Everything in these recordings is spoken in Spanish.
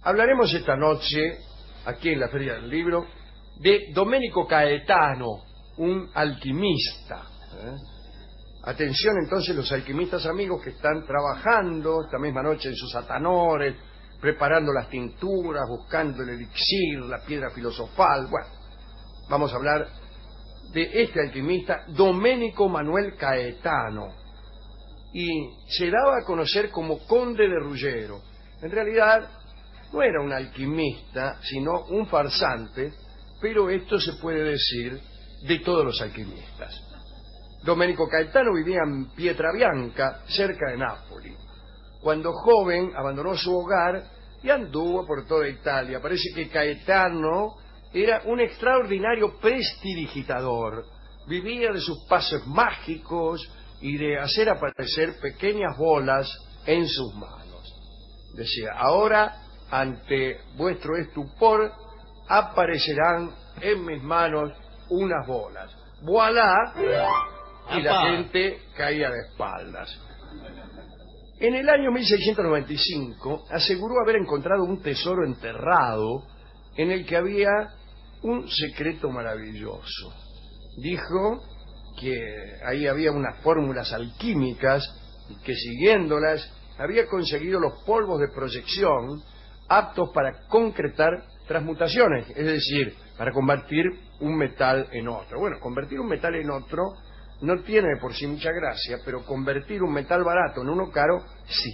Hablaremos esta noche, aquí en la Feria del Libro, de Domenico Caetano, un alquimista. Atención entonces los alquimistas amigos que están trabajando esta misma noche en sus atanores, preparando las tinturas, buscando el elixir, la piedra filosofal. Bueno, vamos a hablar de este alquimista, Domenico Manuel Caetano, y se daba a conocer como Conde de Ruggiero. En realidad no era un alquimista, sino un farsante, pero esto se puede decir de todos los alquimistas. Domenico Caetano vivía en Pietrabianca, cerca de Nápoli. Cuando joven abandonó su hogar y anduvo por toda Italia. Parece que Caetano era un extraordinario prestidigitador. Vivía de sus pasos mágicos y de hacer aparecer pequeñas bolas en sus manos. Decía, ahora, ante vuestro estupor, aparecerán en mis manos unas bolas. ¡Voilá! Y la gente caía de espaldas. En el año 1695 aseguró haber encontrado un tesoro enterrado en el que había un secreto maravilloso. Dijo que ahí había unas fórmulas alquímicas y que siguiéndolas había conseguido los polvos de proyección aptos para concretar transmutaciones, es decir, para convertir un metal en otro. Bueno, convertir un metal en otro no tiene de por sí mucha gracia, pero convertir un metal barato en uno caro, sí.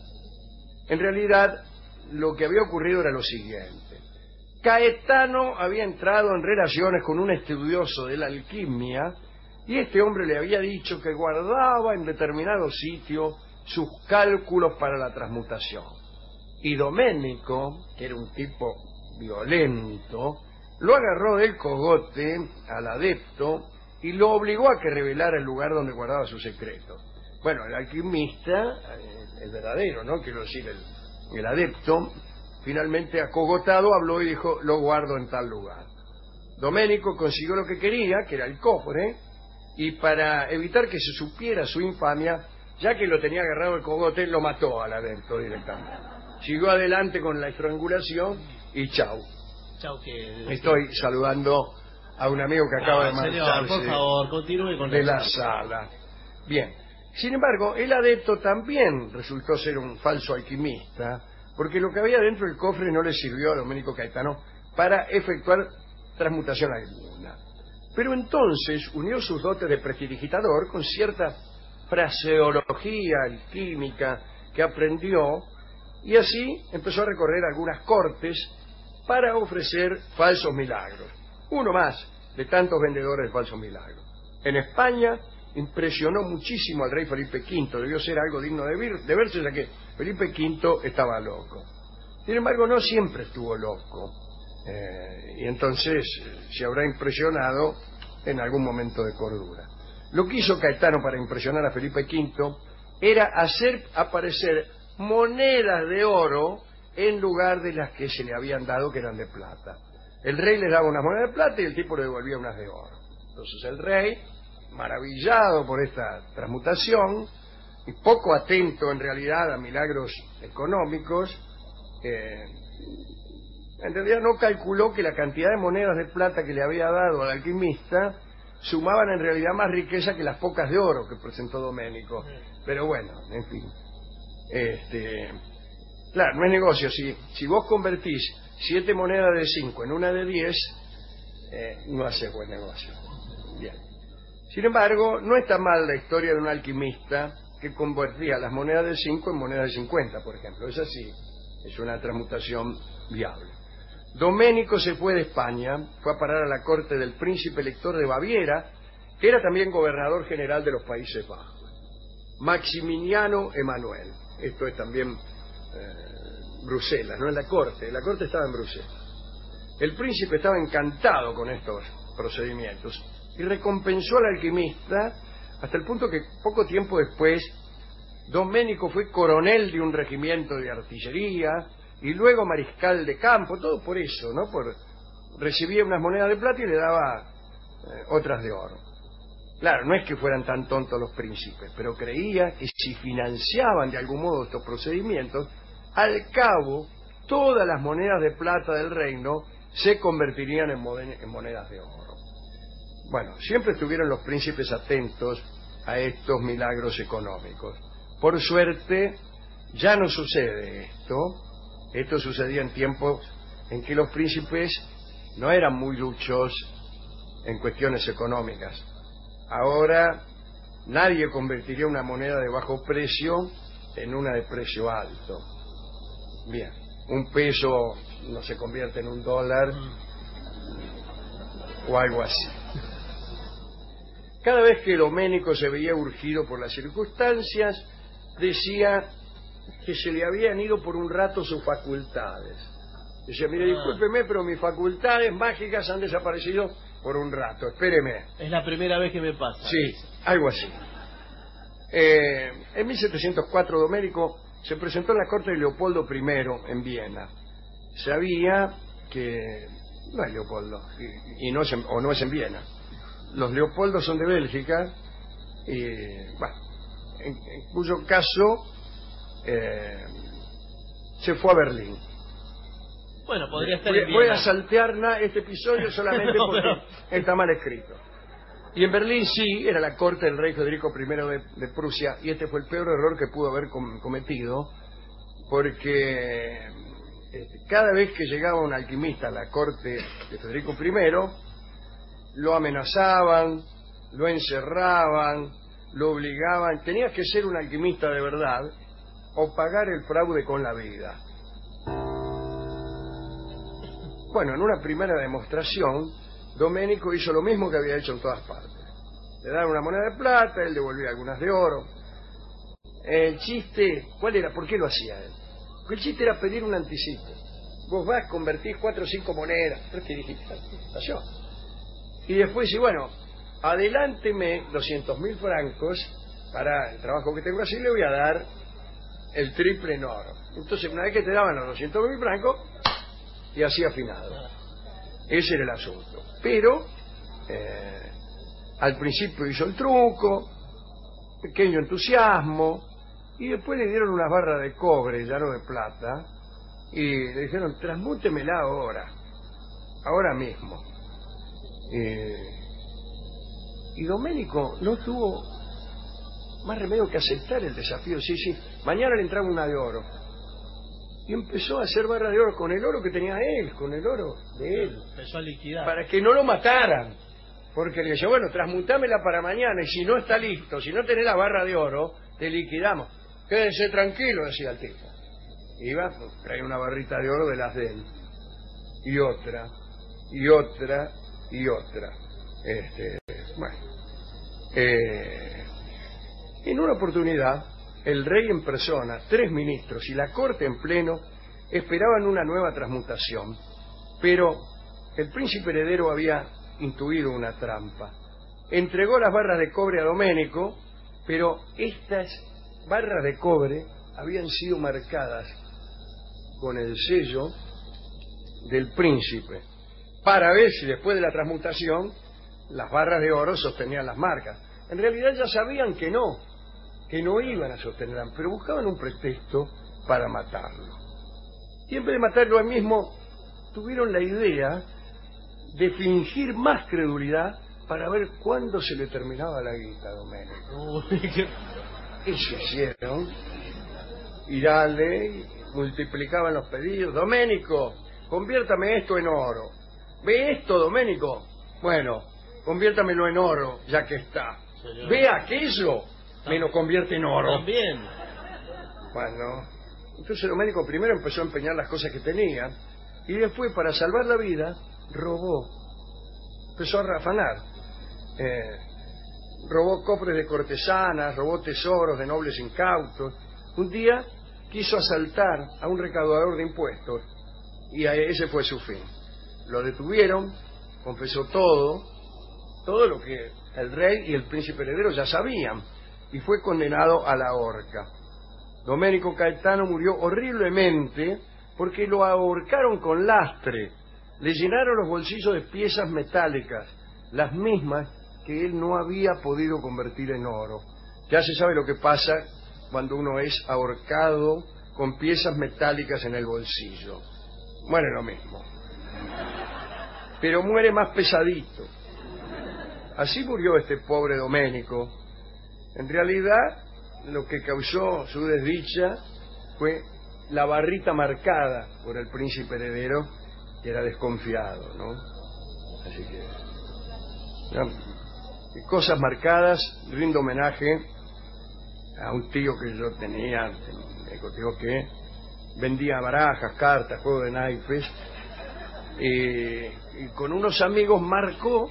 En realidad, lo que había ocurrido era lo siguiente. Caetano había entrado en relaciones con un estudioso de la alquimia y este hombre le había dicho que guardaba en determinado sitio sus cálculos para la transmutación. Y Domenico, que era un tipo violento, lo agarró del cogote al adepto y lo obligó a que revelara el lugar donde guardaba su secreto. Bueno, el alquimista, el verdadero, ¿no? Quiero decir, el adepto, finalmente acogotado habló y dijo, lo guardo en tal lugar. Domenico consiguió lo que quería, que era el cofre, y para evitar que se supiera su infamia, ya que lo tenía agarrado el cogote, lo mató al adepto directamente. Siguió adelante con la estrangulación y chau. Chau, que... Estoy saludando a un amigo que acaba de marcharse, señor, por favor, continúe con de la sala. Bien. Sin embargo, el adepto también resultó ser un falso alquimista, porque lo que había dentro del cofre no le sirvió a Domenico Caetano para efectuar transmutación alguna. Pero entonces unió sus dotes de prestidigitador con cierta fraseología alquímica que aprendió, y así empezó a recorrer algunas cortes para ofrecer falsos milagros. Uno más de tantos vendedores de falsos milagros. En España impresionó muchísimo al rey Felipe V, debió ser algo digno de verse, ya que Felipe V estaba loco. Sin embargo, no siempre estuvo loco, y entonces se habrá impresionado en algún momento de cordura. Lo que hizo Caetano para impresionar a Felipe V era hacer aparecer monedas de oro en lugar de las que se le habían dado, que eran de plata. El rey le daba unas monedas de plata y el tipo le devolvía unas de oro. Entonces el rey, maravillado por esta transmutación y poco atento en realidad a milagros económicos, en realidad no calculó que la cantidad de monedas de plata que le había dado al alquimista sumaban en realidad más riqueza que las pocas de oro que presentó Domenico. Pero bueno, en fin. Claro, no es negocio. Si vos convertís 7 monedas de 5 en una de 10, no hace buen negocio. Bien. Sin embargo, no está mal la historia de un alquimista que convertía las monedas de 5 en monedas de 50, por ejemplo. Es así, es una transmutación viable. Domenico se fue de España, fue a parar a la corte del príncipe elector de Baviera, que era también gobernador general de los Países Bajos. Maximiliano Emanuel. Esto es también Bruselas, no en la corte estaba en Bruselas. El príncipe estaba encantado con estos procedimientos y recompensó al alquimista hasta el punto que poco tiempo después Domenico fue coronel de un regimiento de artillería y luego mariscal de campo, todo por eso, ¿no? Recibía unas monedas de plata y le daba otras de oro. Claro, no es que fueran tan tontos los príncipes, pero creía que si financiaban de algún modo estos procedimientos, al cabo todas las monedas de plata del reino se convertirían en monedas de oro. Bueno, siempre estuvieron los príncipes atentos a estos milagros económicos. Por suerte, ya no sucede esto. Esto sucedía en tiempos en que los príncipes no eran muy duchos en cuestiones económicas. Ahora, nadie convertiría una moneda de bajo precio en una de precio alto. Bien, un peso no se convierte en un dólar o algo así. Cada vez que Doménico se veía urgido por las circunstancias, decía que se le habían ido por un rato sus facultades. Decía, mire, discúlpeme, pero mis facultades mágicas han desaparecido por un rato, espéreme. Es la primera vez que me pasa. Sí, algo así. En 1704 Doménico se presentó en la corte de Leopoldo I en Viena. Sabía que no es Leopoldo, y no es no es en Viena. Los Leopoldos son de Bélgica, y bueno, en cuyo caso se fue a Berlín. Bueno, podría estar en Voy Viena. a saltear este episodio solamente porque está mal escrito. Y en Berlín sí, era la corte del rey Federico I de Prusia, y este fue el peor error que pudo haber cometido, porque cada vez que llegaba un alquimista a la corte de Federico I, lo amenazaban, lo encerraban, lo obligaban. Tenías que ser un alquimista de verdad o pagar el fraude con la vida. Bueno, en una primera demostración, Doménico hizo lo mismo que había hecho en todas partes. Le daban una moneda de plata, él devolvía algunas de oro. El chiste, ¿cuál era? ¿Por qué lo hacía él? Porque el chiste era pedir un anticipo. Vos vas, convertís 4 o 5 monedas. ¿Pero qué dijiste? Pasó. Y después, y bueno, adelánteme 200.000 francos para el trabajo que tengo así, le voy a dar el triple en oro. Entonces, una vez que te daban los 200.000 francos, y así afinado. Ese era el asunto. Pero al principio hizo el truco, pequeño entusiasmo, y después le dieron unas barras de cobre, ya no de plata, y le dijeron, transmútemela ahora mismo. Y Doménico no tuvo más remedio que aceptar el desafío. Sí, mañana le entraba una de oro. Y empezó a hacer barras de oro con el oro que tenía él, con el oro de él. Empezó a liquidar. Para que no lo mataran. Porque le decía, bueno, transmutámela para mañana, y si no está listo, si no tenés la barra de oro, te liquidamos. Quédense tranquilo, decía el tipo. Iba, traía una barrita de oro de las de él. Y otra, y otra, y otra. Bueno. En una oportunidad, el rey en persona, 3 ministros y la corte en pleno esperaban una nueva transmutación, pero el príncipe heredero había intuido una trampa. Entregó las barras de cobre a Doménico, pero estas barras de cobre habían sido marcadas con el sello del príncipe, para ver si después de la transmutación las barras de oro sostenían las marcas. En realidad ya sabían que no iban a sostenerla, pero buscaban un pretexto para matarlo. Y en vez de matarlo ahí mismo, tuvieron la idea de fingir más credulidad para ver cuándo se le terminaba la guita a Doménico. Eso hicieron, y dale, multiplicaban los pedidos. Doménico, conviértame esto en oro. ¿Ve esto, Doménico? Bueno, conviértamelo en oro, ya que está. Señor. ¿Ve aquello? Me lo convierte en oro. También. Bueno, entonces Doménico primero empezó a empeñar las cosas que tenía, y después, para salvar la vida, robó. Empezó a rafanar. Robó cofres de cortesanas, robó tesoros de nobles incautos. Un día quiso asaltar a un recaudador de impuestos, y ese fue su fin. Lo detuvieron, confesó todo lo que el rey y el príncipe heredero ya sabían, y fue condenado a la horca. Doménico Caetano murió horriblemente porque lo ahorcaron con lastre. Le llenaron los bolsillos de piezas metálicas, las mismas que él no había podido convertir en oro. Ya se sabe lo que pasa cuando uno es ahorcado con piezas metálicas en el bolsillo. Muere lo mismo. Pero muere más pesadito. Así murió este pobre Domenico. En realidad, lo que causó su desdicha fue la barrita marcada por el príncipe heredero, que era desconfiado, ¿no? Así que, cosas marcadas. Rindo homenaje a un tío que yo tenía, digo que vendía barajas, cartas, juegos de naipes, y con unos amigos marcó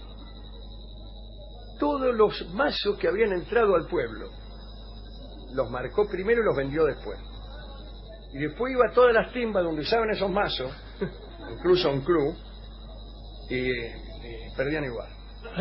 todos los mazos que habían entrado al pueblo. Los marcó primero y los vendió después. Y después iba a todas las timbas donde usaban esos mazos, incluso a un club, y perdían igual.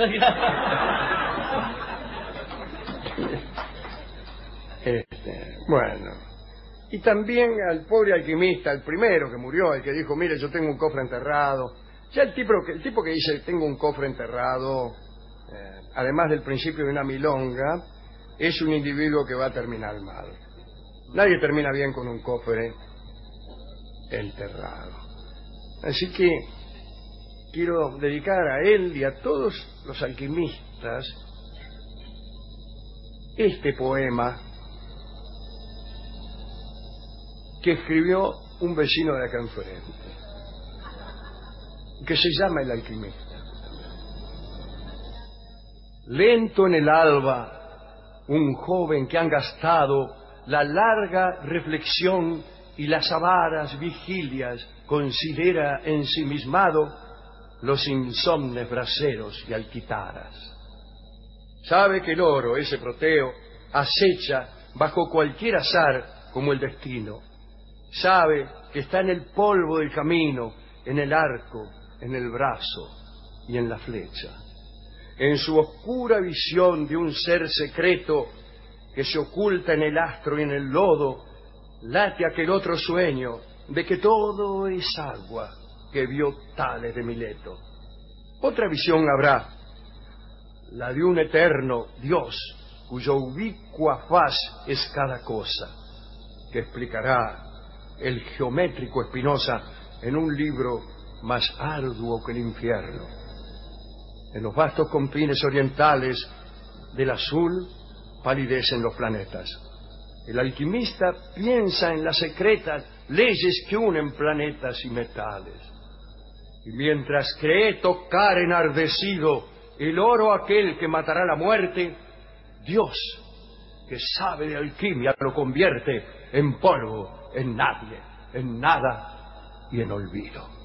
Bueno, y también al pobre alquimista, el primero que murió, el que dijo, mire, yo tengo un cofre enterrado. Ya el tipo que dice, tengo un cofre enterrado, además del principio de una milonga, es un individuo que va a terminar mal. Nadie termina bien con un cofre enterrado. Así que quiero dedicar a él y a todos los alquimistas este poema que escribió un vecino de acá enfrente, que se llama El alquimista. Lento en el alba, un joven que han gastado la larga reflexión y las avaras vigilias considera ensimismado los insomnes braseros y alquitaras. Sabe que el oro, ese Proteo, acecha bajo cualquier azar como el destino. Sabe que está en el polvo del camino, en el arco, en el brazo y en la flecha. En su oscura visión de un ser secreto que se oculta en el astro y en el lodo, late aquel otro sueño de que todo es agua que vio Tales de Mileto. Otra visión habrá, la de un eterno Dios cuya ubicua faz es cada cosa, que explicará el geométrico Spinoza en un libro más arduo que el infierno. En los vastos confines orientales del azul palidecen los planetas. El alquimista piensa en las secretas leyes que unen planetas y metales. Y mientras cree tocar enardecido el oro aquel que matará la muerte, Dios, que sabe de alquimia, lo convierte en polvo, en nadie, en nada y en olvido.